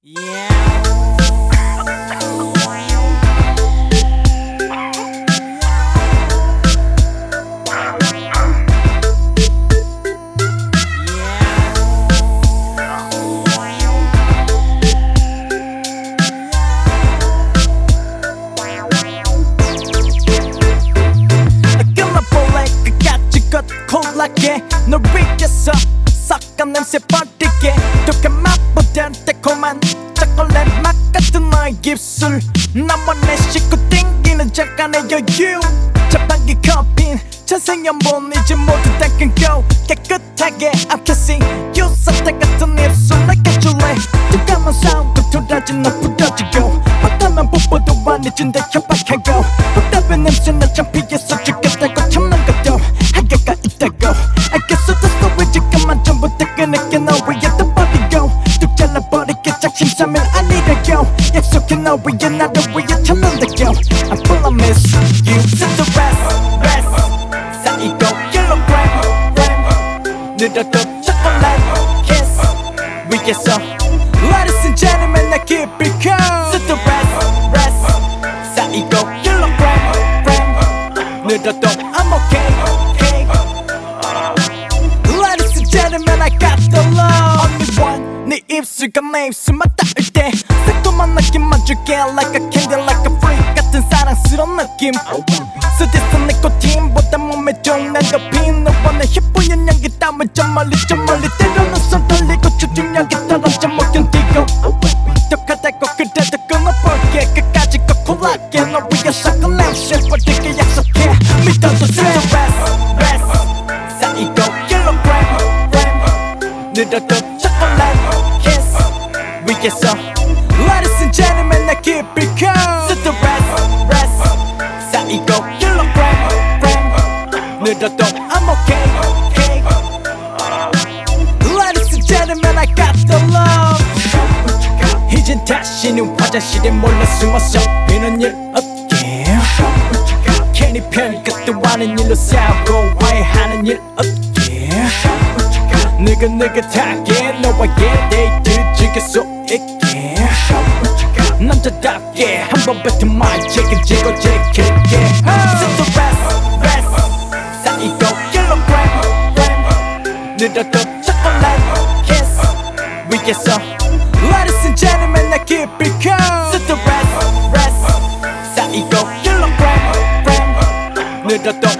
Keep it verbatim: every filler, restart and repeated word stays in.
Yeah. 콜라게 널 위해서 섞은 냄새 버리게 독한 맛보단 달콤한 초콜릿 맛 같은 너의 입술 나와 내 씻고 땡기는 잠깐의 여유 자판기 커피는 자생연분 이제 모두 다 끊고 깨끗하게 I'm kissing you 사탕 같은 입술 내게줄래 두감한 사운드 돌아진 너 부러지고 어떠면 뽀뽀도 안 해준다 협박하고 복잡한 냄새나 창피해서 죽겠다고 참는 것도 한계가 있다고 알겠어 더 소리 지금만 전부 다 끊을게 너 위에 떠버리고 뚝 잘라버릴게 작심삼일 아니라고 약속해 너 위에 나를 위해 참는다고 I promise you set the rest rest 쌓이고 킬로그램 램 늘어도 초콜릿 kiss 위에서 Ladies and gentlemen I keep it calm set the rest rest 쌓이고 킬로그램 램 늘어도 I'm okay okay Ladies and gentlemen I got the love Only one 네 입술과 내 입술만 닿을 때 새콤한 느낌만 줄게 Like a candy like a freak 같은 사랑스러운 느낌 스디스한 니코틴보다 몸에 좋은 엔도핀 너와 내 힙보연 향기 땀을 좀 멀리 좀 멀리 때로는 손 떨리고 추진력이 떨어져 못 견디고 똑같다고 그래도 끊어볼게 끝까지 거콜하게 너 위해 섞은 냄새 버리게 약속해 믿어도 돼 Rest rest 쌓이고 킬로그램 램 늘어도 초콜릿 kiss 위에서 Ladies and gentlemen I keep it calm Set the rest rest 쌓이고 킬로그램 램 늘어도 I'm okay okay Ladies and gentlemen I got the love 이젠 다시는 화장실에 몰래 숨어서 비는 일 없게 괜히 별것도 아닌 일로 싸우고 화해하는 일 없게 느긋느긋하게 너와의 데이트 즐길 수 있게 남자답게 한번 뱉은 말 책임지고 지킬게 Set the rest rest 쌓이고 킬로그램 램 늘어도 초콜릿 kiss 위에서 Ladies and gentlemen I keep it calm Set the rest rest 쌓이고 킬로그램 램 늘어도